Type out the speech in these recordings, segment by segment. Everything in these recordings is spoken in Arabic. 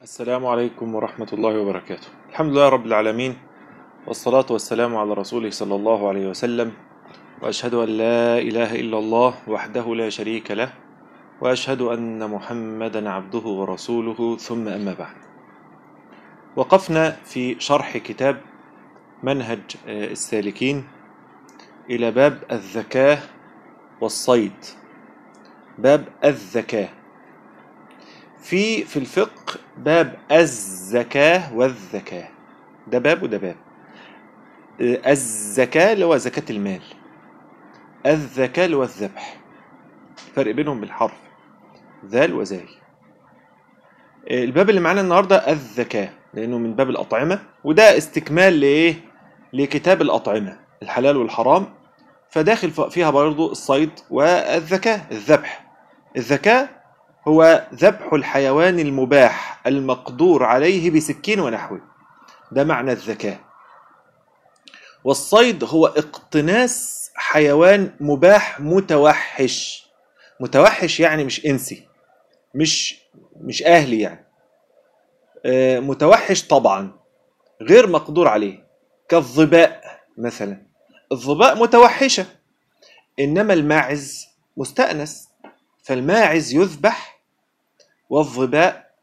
السلام عليكم ورحمة الله وبركاته. الحمد لله رب العالمين، والصلاة والسلام على رسوله صلى الله عليه وسلم، وأشهد أن لا إله إلا الله وحده لا شريك له، وأشهد أن محمدا عبده ورسوله، ثم أما بعد. وقفنا في شرح كتاب منهج السالكين إلى باب الذكاء والصيد. باب الذكاء في الفقه باب الزكاة والذكاء، ده باب وده باب. الزكاة اللي هو زكاة المال، الذكاء اللي هو الذبح، فرق بينهم بالحرف ذال وزاي. الباب اللي معانا النهارده الذكاء لأنه من باب الأطعمة، وده استكمال لإيه؟ لكتاب الأطعمة الحلال والحرام، فداخل فيها برضو الصيد والذكاء الذبح. الذكاء هو ذبح الحيوان المباح المقدور عليه بسكين ونحوه، ده معنى الذكاء. والصيد هو اقتناس حيوان مباح متوحش. متوحش يعني مش إنسي، مش أهلي يعني، متوحش طبعا غير مقدور عليه، كالظباء مثلا. الظباء متوحشة، إنما الماعز مستأنس، فالماعز يذبح والظباء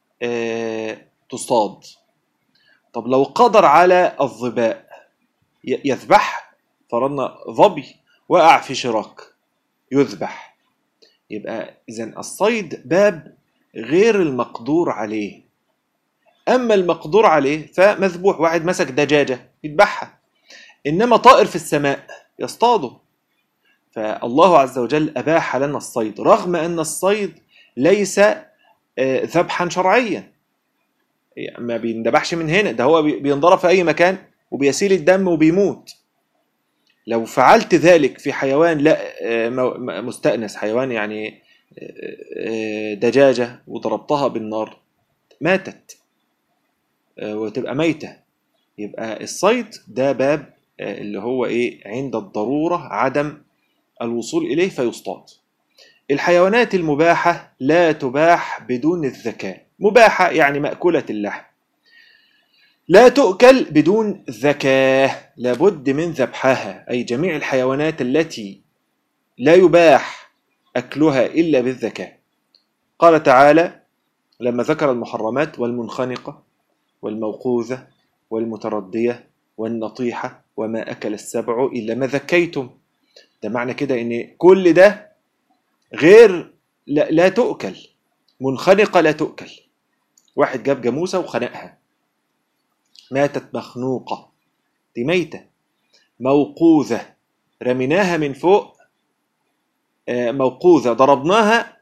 تصاد. طب لو قدر على الظباء يذبح، فرضنا ظبي وقع في شراك يذبح. يبقى إذن الصيد باب غير المقدور عليه. أما المقدور عليه فمذبوح، واحد مسك دجاجة يذبحها، إنما طائر في السماء يصطاده. فالله عز وجل أباح لنا الصيد، رغم أن الصيد ليس ذبحا شرعيا، ما بيندبحش من هنا، ده هو بينضرب في أي مكان وبيسيل الدم وبيموت. لو فعلت ذلك في حيوان لا مستأنس، حيوان يعني دجاجة، وضربتها بالنار ماتت وتبقى ميتة. يبقى الصيد ده باب اللي هو إيه؟ عند الضرورة عدم الوصول إليه فيصطاد. الحيوانات المباحة لا تباح بدون الذكاء. مباحة يعني مأكولة اللحم، لا تؤكل بدون ذكاء، لابد من ذبحها. أي جميع الحيوانات التي لا يباح أكلها إلا بالذكاء. قال تعالى لما ذكر المحرمات: والمنخنقة والموقوذة والمتردية والنطيحة وما أكل السبع إلا ما ذكيتم. ده معنى كده إن كل ده غير لا تؤكل. منخنقة لا تؤكل، واحد جاب جاموسة وخنقها ماتت مخنوقة، دي ميتة. موقوذة رميناها من فوق، موقوذة ضربناها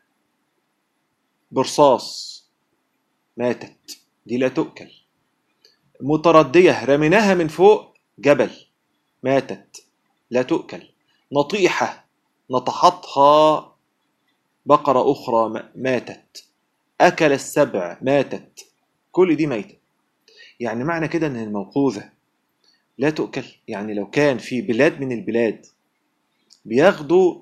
برصاص ماتت، دي لا تؤكل. متردية رميناها من فوق جبل ماتت، لا تؤكل. نطيحة نطحتها بقرة أخرى ماتت. أكل السبع ماتت، كل دي ميتة. يعني معنى كده أن الموقوذة لا تؤكل. يعني لو كان في بلاد من البلاد بياخدوا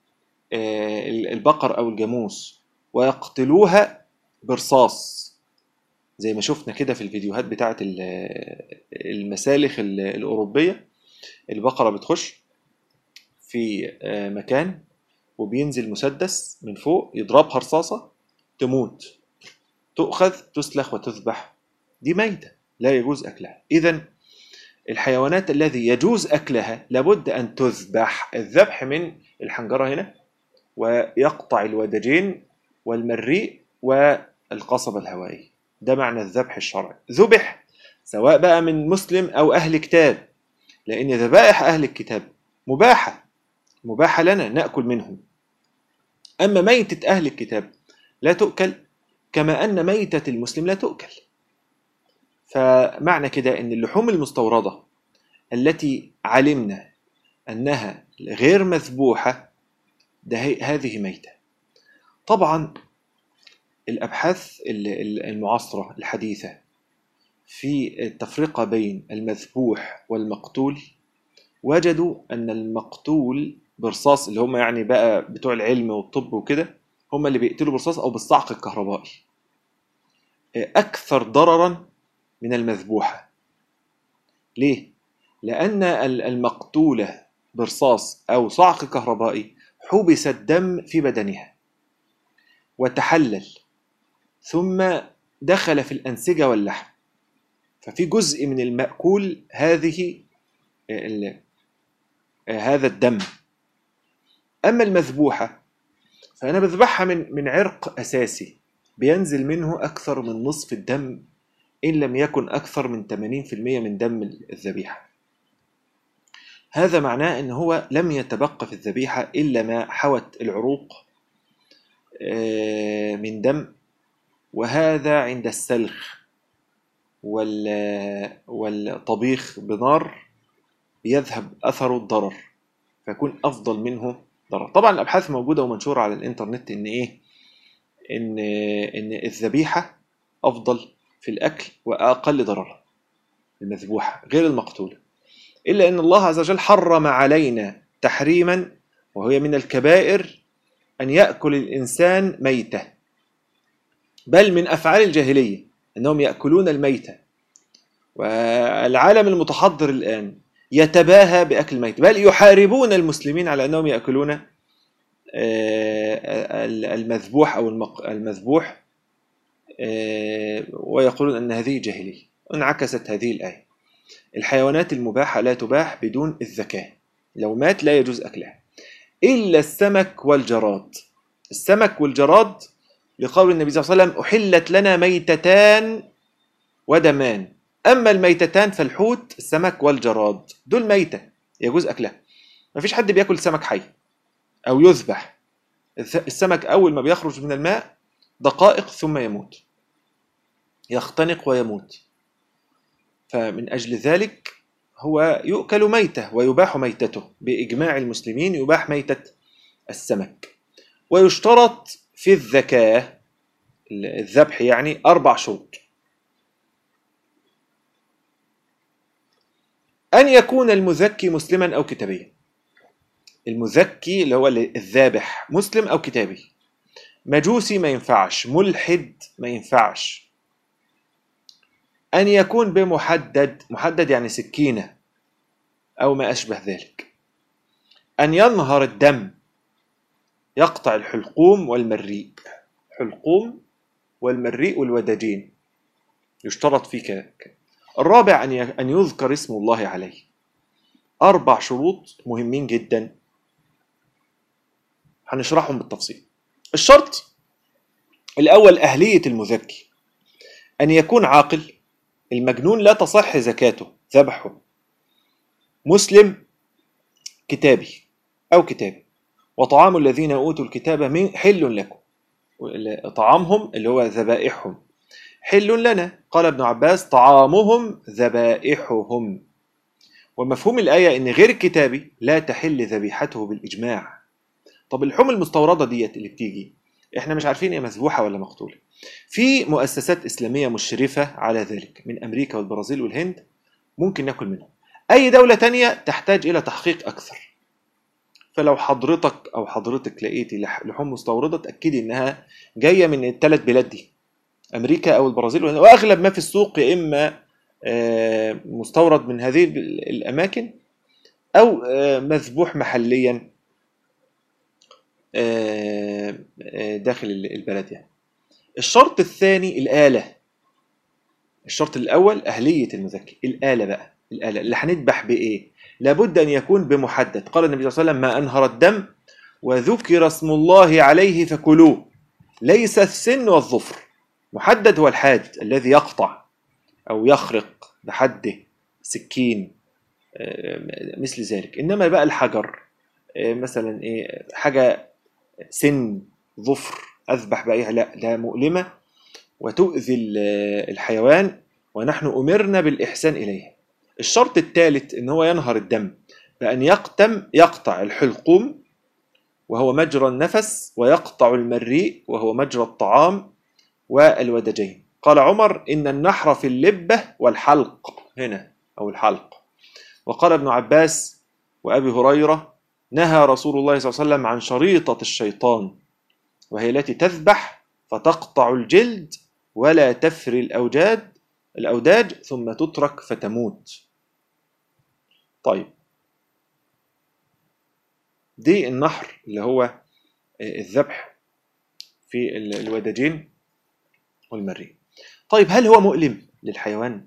البقر أو الجاموس ويقتلوها برصاص، زي ما شفنا كده في الفيديوهات بتاعت المسالخ الأوروبية، البقرة بتخش في مكان وبينزل مسدس من فوق يضربها رصاصة تموت، تؤخذ تسلخ وتذبح، دي ميتة لا يجوز أكلها. إذن الحيوانات الذي يجوز أكلها لابد أن تذبح. الذبح من الحنجرة هنا، ويقطع الودجين والمريء والقصبة الهوائية، ده معنى الذبح الشرعي. ذبح سواء بقى من مسلم أو أهل كتاب، لأن ذبائح أهل الكتاب مباحة لنا نأكل منهم. أما ميتة أهل الكتاب لا تؤكل، كما أن ميتة المسلم لا تؤكل. فمعنى كده أن اللحوم المستوردة التي علمنا أنها غير مذبوحة هذه ميتة. طبعا الأبحاث المعاصرة الحديثة في التفرقة بين المذبوح والمقتول، وجدوا أن المقتول برصاص، اللي هم يعني بقى بتوع العلم والطب وكده، هم اللي بيقتلوا برصاص أو بالصعق الكهربائي. أكثر ضررا من المذبوحة. ليه؟ لأن المقتولة برصاص أو صعق كهربائي حبس الدم في بدنها وتحلل ثم دخل في الأنسجة واللحم، ففي جزء من المأكول هذا الدم. أما المذبوحة فأنا بذبحها من عرق أساسي بينزل منه أكثر من نصف الدم، إن لم يكن أكثر من 80% من دم الذبيحة. هذا معناه أنه هو لم يتبقى في الذبيحة إلا ما حوت العروق من دم، وهذا عند السلخ والطبيخ بنار يذهب أثر الضرر، فيكون أفضل منه ضرر. طبعا الأبحاث موجودة ومنشورة على الإنترنت إن الذبيحة أفضل في الأكل وأقل ضرر، المذبوحة غير المقتولة، إلا أن الله عز وجل حرم علينا تحريما، وهي من الكبائر أن يأكل الإنسان ميتة، بل من أفعال الجاهلية أنهم يأكلون الميتة، والعالم المتحضر الآن يتباهى بأكل الميت، بل يحاربون المسلمين على أنهم يأكلون المذبوح أو المذبوح، ويقولون أن هذه جاهلية. انعكست هذه الآية: الحيوانات المباحة لا تباح بدون الذكاء، لو مات لا يجوز أكلها إلا السمك والجراد. السمك والجراد لقول النبي صلى الله عليه وسلم: أحلت لنا ميتتان ودمان، أما الميتتان فالحوت السمك والجراد، دول ميتة يجوز أكلها. ما فيش حد بيأكل سمك حي أو يذبح. السمك أول ما بيخرج من الماء دقائق ثم يموت، يختنق ويموت، فمن أجل ذلك هو يؤكل ميتة ويباح ميتته بإجماع المسلمين، يباح ميتة السمك. ويشترط في الذكاء الذبح يعني 4 شروط: أن يكون المذكي مسلما أو كتابيا. المذكي اللي هو الذابح مسلم أو كتابي. مجوسي ما ينفعش، ملحد ما ينفعش. أن يكون بمحدد، محدد يعني سكينة أو ما أشبه ذلك. أن ينهر الدم، يقطع الحلقوم والمريء، حلقوم والمريء والوداجين يشترط فيه كذا. الرابع أن يذكر اسم الله عليه. 4 شروط مهمين جدا هنشرحهم بالتفصيل. الشرط الأول أهلية المذكي، أن يكون عاقل. المجنون لا تصح زكاته ذبحه. مسلم كتابي أو كتابي. وطعام الذين أوتوا الكتاب حل لكم، طعامهم اللي هو ذبائحهم حل لنا. قال ابن عباس: طعامهم ذبائحهم. ومفهوم الآية إن غير الكتابي لا تحل ذبيحته بالإجماع. طب اللحوم المستوردة ديت اللي بتيجي، إحنا مش عارفين هي مذبوحة ولا مقتولة. في مؤسسات إسلامية مشرفة على ذلك من أمريكا والبرازيل والهند، ممكن ناكل منهم. أي دولة تانية تحتاج إلى تحقيق أكثر. فلو حضرتك أو حضرتك لقيتي لحوم مستوردة، تأكدي إنها جاية من ال3 بلاد دي، أمريكا أو البرازيل، وأغلب ما في السوق يا إما مستورد من هذه الأماكن أو مذبوح محليا داخل البلد يعني. الشرط الثاني الآلة. الشرط الأول أهلية المذكي. الآلة بقى، الآلة اللي هنذبح بإيه؟ لابد أن يكون بمحدد. قال النبي صلى الله عليه وسلم: ما أنهر الدم وذكر اسم الله عليه فكلوه، ليس السن والظفر. محدد هو الحاد الذي يقطع أو يخرق بحده، سكين مثل ذلك. إنما بقى الحجر مثلا حاجة سن ظفر أذبح بأيها، لا، ده مؤلمة وتؤذي الحيوان، ونحن أمرنا بالإحسان إليه. الشرط الثالث إن هو ينهر الدم بأن يقطع الحلقوم وهو مجرى النفس، ويقطع المريء وهو مجرى الطعام، والودجين. قال عمر: إن النحر في اللبة والحلق هنا أو الحلق. وقال ابن عباس وأبي هريرة: نهى رسول الله صلى الله عليه وسلم عن شريطة الشيطان، وهي التي تذبح فتقطع الجلد ولا تفري الأوداج ثم تترك فتموت. طيب، دي النحر اللي هو الذبح في الوداجين والمريء. طيب، هل هو مؤلم للحيوان؟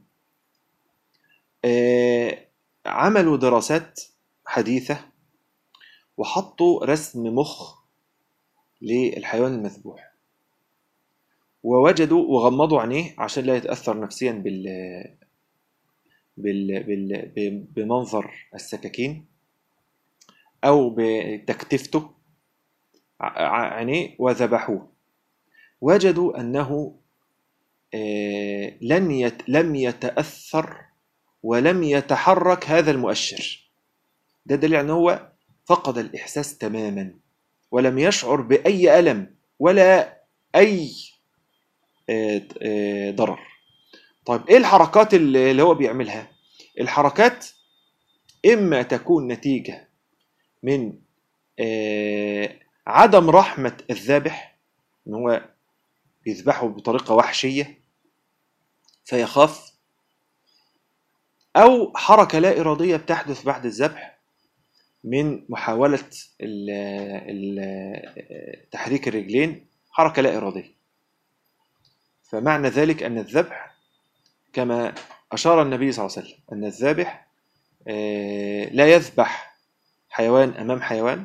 عملوا دراسات حديثة وحطوا رسم مخ للحيوان المذبوح، ووجدوا وغمضوا عينيه عشان لا يتأثر نفسيا بمنظر السكاكين أو بتكتفته عينيه، وذبحوه. وجدوا أنه لم يتأثر ولم يتحرك هذا المؤشر. ده دليل أنه هو فقد الإحساس تماما، ولم يشعر بأي ألم ولا أي ضرر. طيب، إيه الحركات اللي هو بيعملها؟ الحركات إما تكون نتيجة من عدم رحمة الذابح، إن هو يذبحه بطريقة وحشية فيخاف، أو حركة لا إرادية بتحدث بعد الذبح من محاولة تحريك الرجلين، حركة لا إرادية. فمعنى ذلك أن الذبح كما أشار النبي صلى الله عليه وسلم أن الذابح لا يذبح حيوان أمام حيوان،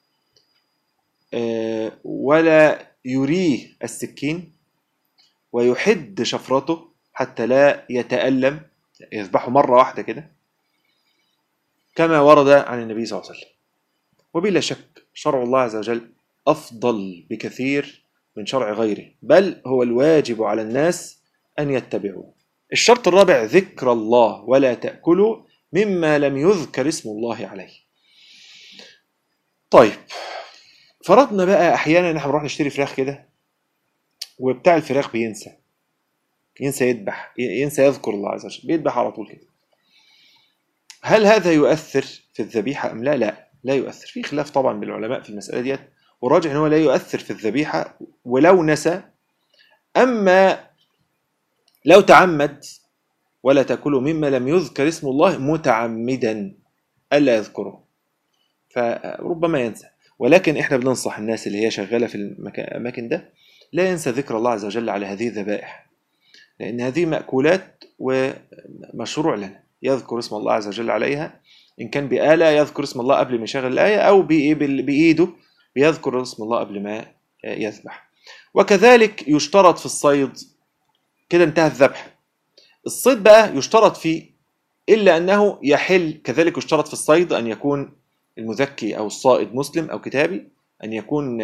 ولا يريه السكين ويحد شفرته حتى لا يتألم، يذبحه مرة واحدة كده كما ورد عن النبي صلى الله عليه وسلم. وبلا شك شرع الله عز وجل أفضل بكثير من شرع غيره، بل هو الواجب على الناس أن يتبعوه. الشرط الرابع: ذكر الله، ولا تأكلوا مما لم يذكر اسم الله عليه. طيب، فرضنا بقى أحيانا نحن نروح نشتري فراخ كده، وبتاع الفراخ بينسى يذبح، ينسى يذكر الله عز وجل، بيذبح على طول كده. هل هذا يؤثر في الذبيحة أم لا؟ لا يؤثر. في خلاف طبعا بين العلماء في المسألة ديت، والراجح أنه لا يؤثر في الذبيحة ولو نسى. أما لو تعمد: ولا تأكلوا مما لم يذكر اسم الله، متعمدا ألا يذكره، فربما ينسى. ولكن إحنا بننصح الناس اللي هي شغالة في الأماكن ده لا ينسى ذكر الله عز وجل على هذه الذبائح، لأن هذه مأكولات ومشروع لنا يذكر اسم الله عز وجل عليها. إن كان بآلة يذكر اسم الله قبل ما يشغل الآية، أو بإيده بيذكر اسم الله قبل ما يذبح. وكذلك يشترط في الصيد. كده انتهى الذبح. الصيد بقى يشترط فيه، إلا أنه يحل كذلك يشترط في الصيد أن يكون المذكي أو الصائد مسلم أو كتابي، أن يكون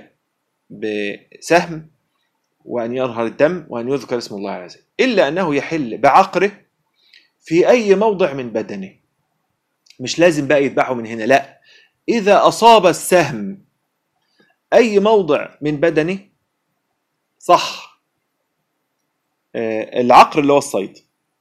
بسهم، وأن يظهر الدم، وأن يذكر اسم الله عز وجل. إلا أنه يحل بعقره في أي موضع من بدنه. مش لازم بقى يذبحه من هنا، لا، إذا أصاب السهم أي موضع من بدنه صح. العقر اللي هو الصيد.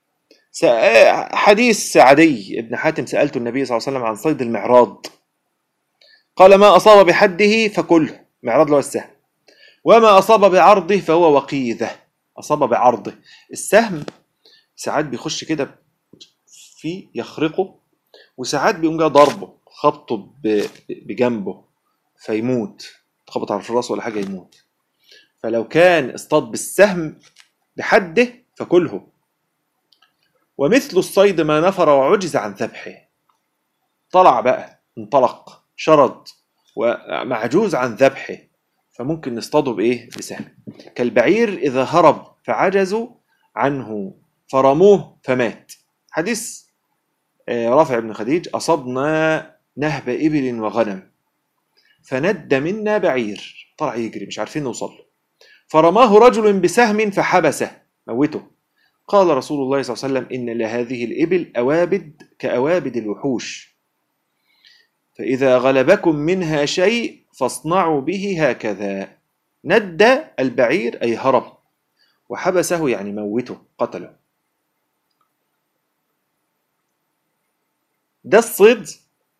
حديث عدي بن حاتم سألت النبي صلى الله عليه وسلم عن صيد المعراض، قال: ما أصاب بحده فكله. معراض اللي هو السهم. وما أصاب بعرضه فهو وقيذة. أصاب بعرضه، السهم ساعات بيخش كده فيه يخرقه، وساعات بيقوم جاي ضربه خبطه بجنبه فيموت، تخبط على الراس ولا حاجة يموت. فلو كان اصطاد بالسهم بحده فكله. ومثل الصيد ما نفر وعجز عن ذبحه، طلع بقى، انطلق، شرد ومعجوز عن ذبحه، فممكن نصطاده بإيه؟ بسهم. كالبعير إذا هرب فعجزوا عنه فرموه فمات. حديث رافع بن خديج: أصبنا نهب إبل وغنم فند منا بعير، طلع يجري مش عارفين نوصل له، فرماه رجل بسهم فحبسه، موته. قال رسول الله صلى الله عليه وسلم: إن لهذه الإبل أوابد كأوابد الوحوش، فإذا غلبكم منها شيء فاصنعوا به هكذا. ند البعير أي هرب، وحبسه يعني موته، قتله. ده الصيد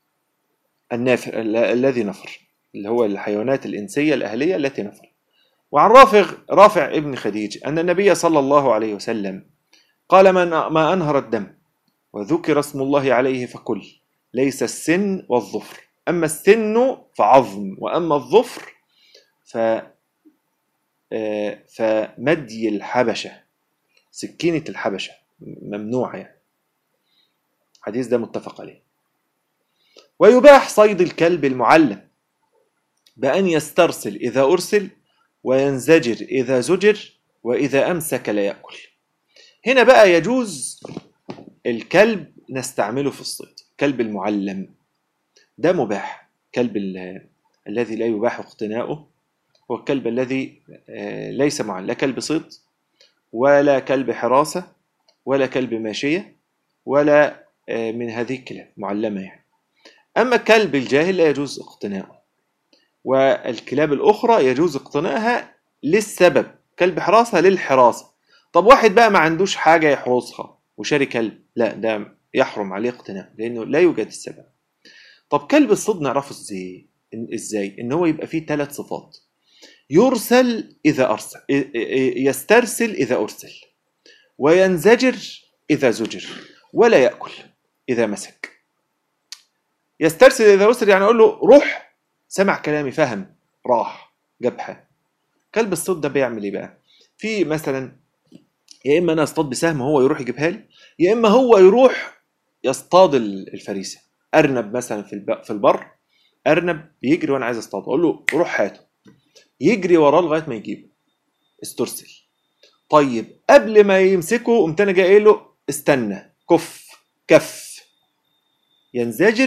النافر الذي نفر، اللي هو الحيوانات الإنسية الأهلية التي نفر. وعن رافع ابن خديج أن النبي صلى الله عليه وسلم قال: ما أنهر الدم وذكر اسم الله عليه فكل، ليس السن والظفر، أما السن فعظم، وأما الظفر فمدي الحبشة، سكينة الحبشة ممنوعة يعني. حديث ده متفق عليه. ويباح صيد الكلب المعلم بأن يسترسل إذا أرسل، وينزجر إذا زجر، وإذا أمسك لا يأكل. هنا بقى يجوز الكلب نستعمله في الصيد. كلب المعلم ده مباح. كلب الذي لا يباح اقتناؤه هو الكلب الذي ليس معلم، لا كلب صيد ولا كلب حراسة ولا كلب ماشية ولا من هذه الكلاب معلمة يعني. أما كلب الجاهل لا يجوز اقتناؤه، والكلاب الأخرى يجوز اقتنائها للسبب. كلب حراسة للحراسة. طب واحد بقى ما عندوش حاجة يحرسها وشاري كلب، لا، ده يحرم عليه اقتناء لأنه لا يوجد السبب. طب كلب الصيد نعرفه ازاي؟ ان هو يبقى فيه 3 صفات: يرسل إذا أرسل، يسترسل إذا أرسل، وينزجر إذا زجر، ولا يأكل إذا مسك. يسترسل إذا أرسل يعني أقول له روح، سمع كلامي، فهم، راح جبحة. كلب الصيد ده بيعمل إيه بقى؟ في مثلا يا إما أنا أصطاد بسهم هو يروح يجيبها لي، يا إما هو يروح يصطاد الفريسة. أرنب مثلا في البر، أرنب بيجري وأنا عايز أصطاده، أقول له روح هاته، يجري وراه لغاية ما يجيبه، استرسل. طيب قبل ما يمسكه قمت أنا جاي قايل له استنى، كف. ينزجر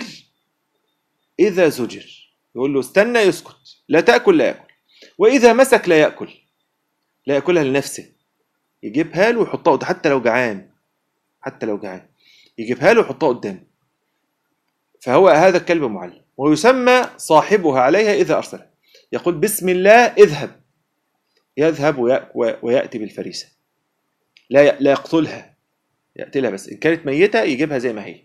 إذا زجر، يقول له استنى، يسكت، لا تأكل، لا يأكل. وإذا مسك لا يأكل، لا يأكلها لنفسه، يجيبها له ويحطها حتى لو جعان، يجيبها له ويحطها قدامه. فهو هذا الكلب معلم، ويسمى صاحبها عليها إذا أرسلها. يقول بسم الله اذهب، يذهب ويأتي بالفريسة، لا يقتلها، يقتلها بس. إن كانت ميتة يجيبها زي ما هي.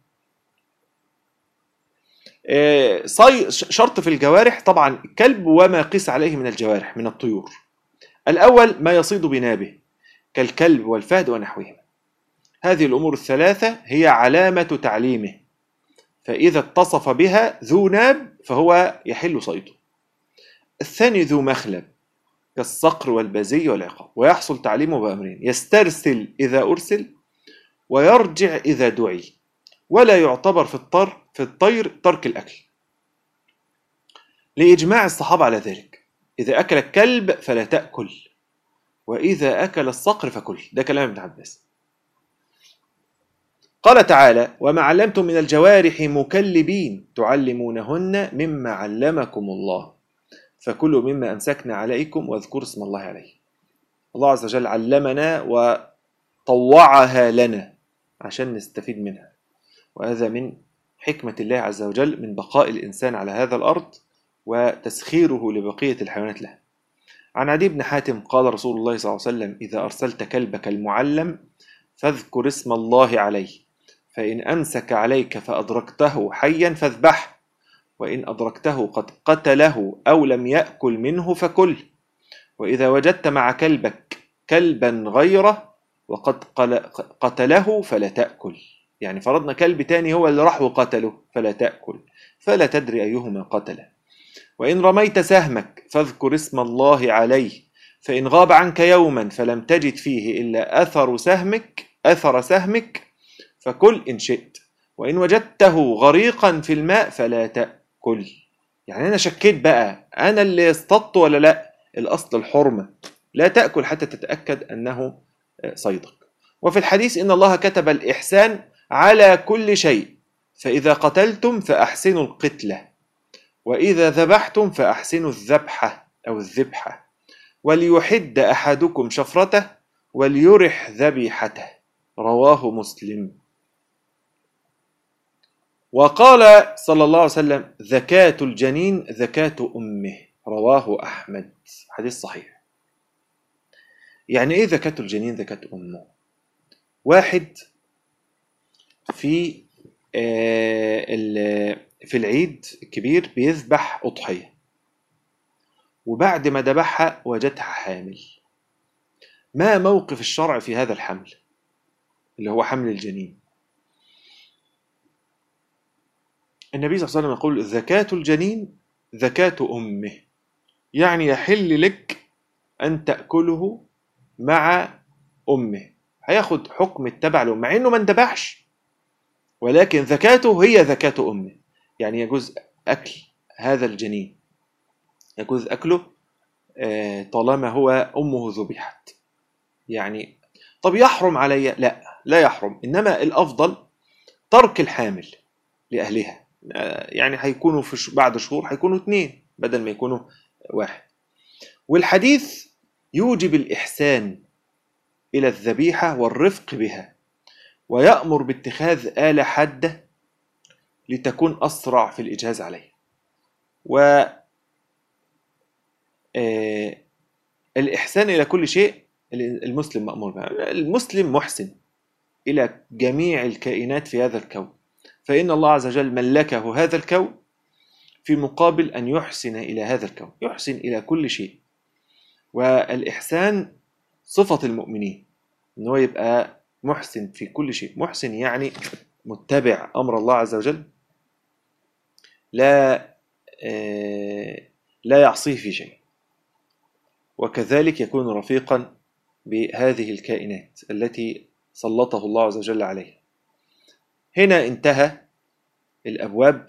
شرط في الجوارح طبعا الكلب وما قيس عليه من الجوارح من الطيور. الأول ما يصيد بنابه كالكلب والفهد ونحوهما. هذه الأمور الثلاثة هي علامة تعليمه، فإذا اتصف بها ذو ناب فهو يحل صيده. الثاني ذو مخلب كالصقر والبزي والعقاب، ويحصل تعليمه بأمرين: يسترسل إذا أرسل، ويرجع إذا دعي. ولا يعتبر في الطير ترك الأكل، لإجماع الصحابة على ذلك. إذا أكل الكلب فلا تأكل، وإذا أكل الصقر فكل. ده كلام ابن عباس. قال تعالى: وما علمتم من الجوارح مكلبين تعلمونهن مما علمكم الله فكلوا مما أمسكنا عليكم واذكروا اسم الله عليه. الله عز وجل علمنا وطوعها لنا عشان نستفيد منها، وهذا من حكمة الله عز وجل من بقاء الإنسان على هذا الأرض وتسخيره لبقية الحيوانات له. عن عدي بن حاتم قال رسول الله صلى الله عليه وسلم: إذا أرسلت كلبك المعلم فاذكر اسم الله عليه، فإن أمسك عليك فأدركته حيا فاذبحه، وإن أدركته قد قتله أو لم يأكل منه فكل. وإذا وجدت مع كلبك كلبا غيره وقد قتله فلا تأكل. يعني فرضنا كلب تاني هو اللي راح وقتله فلا تأكل، فلا تدري أيهما قتله. وإن رميت سهمك فاذكر اسم الله عليه، فإن غاب عنك يوما فلم تجد فيه إلا أثر سهمك فكل إن شئت. وإن وجدته غريقا في الماء فلا تأكل. يعني أنا شكيت بقى أنا اللي اصطدت ولا لا، الأصل الحرمة، لا تأكل حتى تتأكد أنه صيدك. وفي الحديث: إن الله كتب الإحسان على كل شيء، فإذا قتلتم فأحسنوا القتلة، وإذا ذبحتم فأحسنوا الذبحة أو الذبحة، وليحد أحدكم شفرته وليرح ذبيحته. رواه مسلم. وقال صلى الله عليه وسلم: زكاة الجنين زكاة أمه. رواه أحمد. حديث صحيح. يعني إيه زكاة الجنين زكاة أمه؟ واحد في العيد الكبير بيذبح أضحية، وبعد ما ذبحها وجدها حامل. ما موقف الشرع في هذا الحمل اللي هو حمل الجنين؟ النبي صلى الله عليه وسلم يقول زكاة الجنين زكاة أمه، يعني يحل لك أن تأكله مع أمه، هياخد حكم التبع له مع إنه ما اندبحش، ولكن زكاته هي زكاة أمه. يعني يجوز أكل هذا الجنين، يجوز أكله طالما هو أمه ذبحت. يعني طب يحرم علي؟ لا، لا يحرم، إنما الأفضل ترك الحامل لأهلها. يعني هيكونوا في بعد شهور هيكونوا 2 بدل ما يكونوا 1. والحديث يوجب الإحسان إلى الذبيحة والرفق بها، ويأمر باتخاذ آلة حادة لتكون أسرع في الإجهاز عليه. والإحسان إلى كل شيء المسلم مأمور بها. المسلم محسن إلى جميع الكائنات في هذا الكون، فإن الله عز وجل ملكه هذا الكون في مقابل أن يحسن إلى هذا الكون، يحسن إلى كل شيء. والإحسان صفة المؤمنين، أنه يبقى محسن في كل شيء. محسن يعني متبع أمر الله عز وجل، لا لا يعصيه في شيء، وكذلك يكون رفيقا بهذه الكائنات التي سلطه الله عز وجل عليها. هنا انتهى الأبواب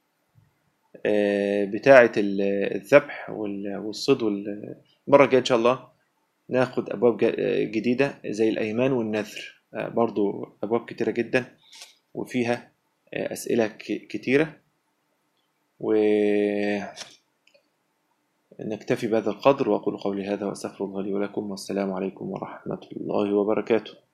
بتاعة الذبح والصيد. المرة الجاية إن شاء الله ناخد أبواب جديدة زي الأيمان والنذر، برضو أبواب كتيرة جدا وفيها أسئلة كتيرة. ونكتفي بهذا القدر، وأقول قولي هذا وأستغفر الله لي ولكم، والسلام عليكم ورحمة الله وبركاته.